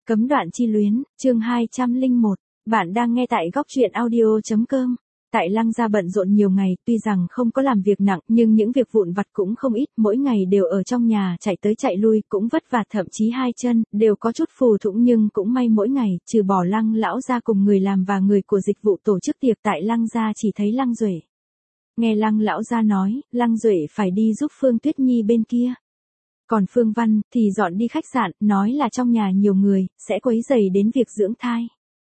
Cấm đoạn chi luyến, chương 201. Bạn đang nghe tại góc truyện audio.com. Tại Lăng gia bận rộn nhiều ngày, tuy rằng không có làm việc nặng, nhưng những việc vụn vặt cũng không ít, mỗi ngày đều ở trong nhà chạy tới chạy lui, cũng vất vả, thậm chí hai chân đều có chút phù thủng, nhưng cũng may mỗi ngày, trừ bỏ Lăng lão gia cùng người làm và người của dịch vụ tổ chức tiệc tại Lăng gia chỉ thấy Lăng Duệ. Nghe Lăng lão gia nói, Lăng Duệ phải đi giúp Phương Tuyết Nhi bên kia. Còn Phương Văn thì dọn đi khách sạn, nói là trong nhà nhiều người, sẽ quấy rầy đến việc dưỡng thai.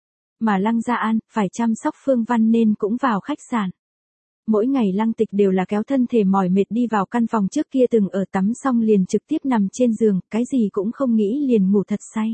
Mà Lăng Gia An phải chăm sóc Phương Văn nên cũng vào khách sạn. Mỗi ngày Lăng Tịch đều là kéo thân thể mỏi mệt đi vào căn phòng trước kia từng ở, tắm xong liền trực tiếp nằm trên giường, cái gì cũng không nghĩ liền ngủ thật say.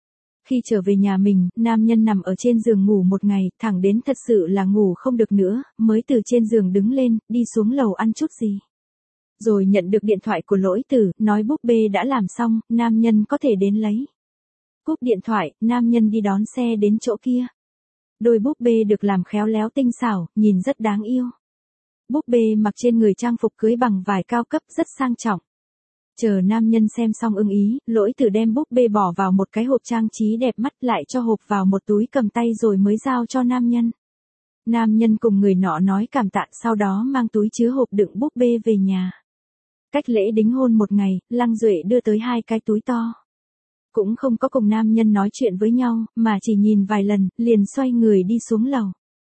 Khi trở về nhà mình, nam nhân nằm ở trên giường ngủ một ngày, thẳng đến thật sự là ngủ không được nữa, mới từ trên giường đứng lên, đi xuống lầu ăn chút gì. Rồi nhận được điện thoại của Lỗi Tử, nói búp bê đã làm xong, nam nhân có thể đến lấy. Cúp điện thoại, nam nhân đi đón xe đến chỗ kia. Đôi búp bê được làm khéo léo tinh xảo, nhìn rất đáng yêu. Búp bê mặc trên người trang phục cưới bằng vải cao cấp rất sang trọng. Chờ nam nhân xem xong ưng ý, Lỗi Tử đem búp bê bỏ vào một cái hộp trang trí đẹp mắt, lại cho hộp vào một túi cầm tay rồi mới giao cho nam nhân. Nam nhân cùng người nọ nói cảm tạ, sau đó mang túi chứa hộp đựng búp bê về nhà. Cách lễ đính hôn một ngày, Lăng Duệ đưa tới 2 cái túi to. Cũng không có cùng nam nhân nói chuyện với nhau, mà chỉ nhìn vài lần, liền xoay người đi xuống lầu.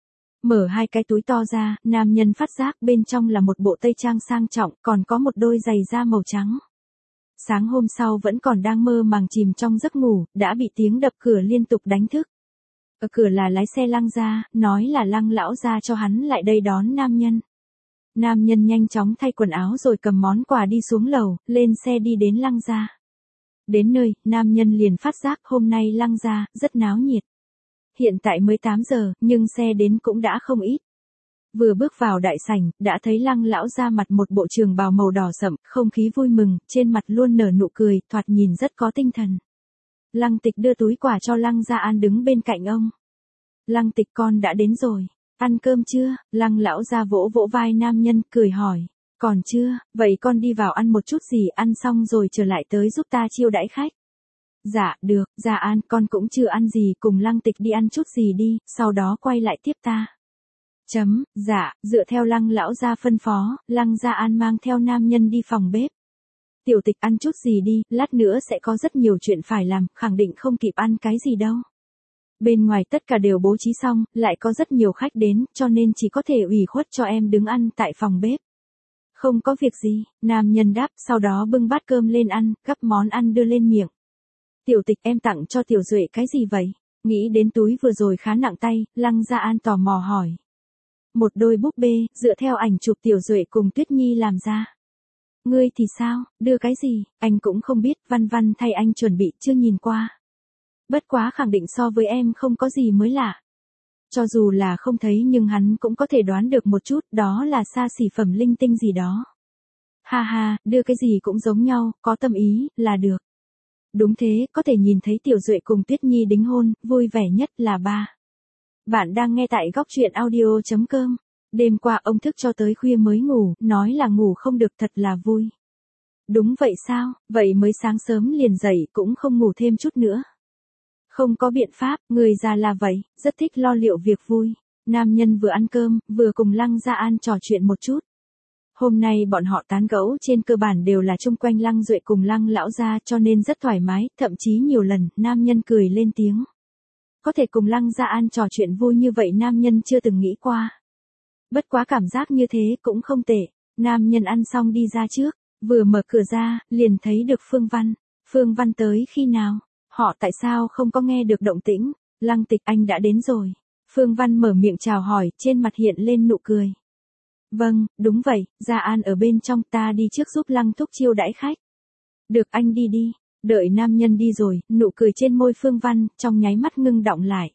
Mở 2 cái túi to ra, nam nhân phát giác bên trong là một bộ tây trang sang trọng, còn có một đôi giày da màu trắng. Sáng hôm sau vẫn còn đang mơ màng chìm trong giấc ngủ, đã bị tiếng đập cửa liên tục đánh thức. Ở cửa là lái xe Lăng gia, nói là Lăng lão gia cho hắn lại đây đón nam nhân. Nam nhân nhanh chóng thay quần áo rồi cầm món quà đi xuống lầu, lên xe đi đến Lăng gia. Đến nơi, nam nhân liền phát giác hôm nay Lăng gia rất náo nhiệt. Hiện tại mới 8 giờ, nhưng xe đến cũng đã không ít. Vừa bước vào đại sảnh, đã thấy Lăng lão gia mặt một bộ trường bào màu đỏ sậm, không khí vui mừng, trên mặt luôn nở nụ cười, thoạt nhìn rất có tinh thần. Lăng Tịch đưa túi quà cho Lăng Gia An đứng bên cạnh ông. Lăng Tịch, con đã đến rồi. Ăn cơm chưa? Lăng lão gia vỗ vỗ vai nam nhân, cười hỏi. Còn chưa, vậy con đi vào ăn một chút gì, ăn xong rồi trở lại tới giúp ta chiêu đãi khách. Dạ, được, Gia An, con cũng chưa ăn gì, cùng Lăng Tịch đi ăn chút gì đi, sau đó quay lại tiếp ta. Dạ, dựa theo Lăng lão gia phân phó, Lăng Gia An mang theo nam nhân đi phòng bếp. Tiểu Tịch, ăn chút gì đi, lát nữa sẽ có rất nhiều chuyện phải làm, khẳng định không kịp ăn cái gì đâu. Bên ngoài tất cả đều bố trí xong, lại có rất nhiều khách đến, cho nên chỉ có thể ủy khuất cho em đứng ăn tại phòng bếp. Không có việc gì, nam nhân đáp, sau đó bưng bát cơm lên ăn, gắp món ăn đưa lên miệng. Tiểu Tịch, em tặng cho Tiểu Duệ cái gì vậy? Nghĩ đến túi vừa rồi khá nặng tay, Lăng Gia An tò mò hỏi. Một đôi búp bê, dựa theo ảnh chụp Tiểu Duệ cùng Tuyết Nhi làm ra. Ngươi thì sao, đưa cái gì? Anh cũng không biết, Văn Văn thay anh chuẩn bị, chưa nhìn qua. Bất quá khẳng định so với em không có gì mới lạ. Cho dù là không thấy nhưng hắn cũng có thể đoán được một chút, đó là xa xỉ phẩm linh tinh gì đó. Ha ha, đưa cái gì cũng giống nhau, có tâm ý, là được. Đúng thế, có thể nhìn thấy Tiểu Duệ cùng Tuyết Nhi đính hôn, vui vẻ nhất là ba. Bạn đang nghe tại góc truyện audio.com. Đêm qua ông thức cho tới khuya mới ngủ, nói là ngủ không được, thật là vui. Đúng vậy sao, vậy mới sáng sớm liền dậy cũng không ngủ thêm chút nữa. Không có biện pháp, người già là vậy, rất thích lo liệu việc vui. Nam nhân vừa ăn cơm, vừa cùng Lăng Gia An trò chuyện một chút. Hôm nay bọn họ tán gẫu trên cơ bản đều là chung quanh Lăng Duệ cùng Lăng lão gia, cho nên rất thoải mái, thậm chí nhiều lần, nam nhân cười lên tiếng. Có thể cùng Lăng Gia An trò chuyện vui như vậy nam nhân chưa từng nghĩ qua. Bất quá cảm giác như thế cũng không tệ. Nam nhân ăn xong đi ra trước, vừa mở cửa ra, liền thấy được Phương Văn. Phương Văn tới khi nào? Họ tại sao không có nghe được động tĩnh? Lăng Tịch, anh đã đến rồi. Phương Văn mở miệng chào hỏi, trên mặt hiện lên nụ cười. Vâng, đúng vậy, Gia An ở bên trong, ta đi trước giúp Lăng thúc chiêu đãi khách. Được, anh đi đi. Đợi nam nhân đi rồi, nụ cười trên môi Phương Văn, trong nháy mắt ngưng đọng lại.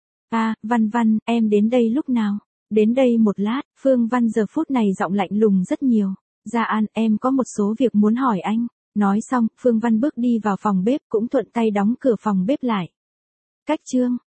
Văn Văn, em đến đây lúc nào? Đến đây một lát, Phương Văn giờ phút này giọng lạnh lùng rất nhiều. Gia An, em có một số việc muốn hỏi anh. Nói xong, Phương Văn bước đi vào phòng bếp cũng thuận tay đóng cửa phòng bếp lại. Cách chương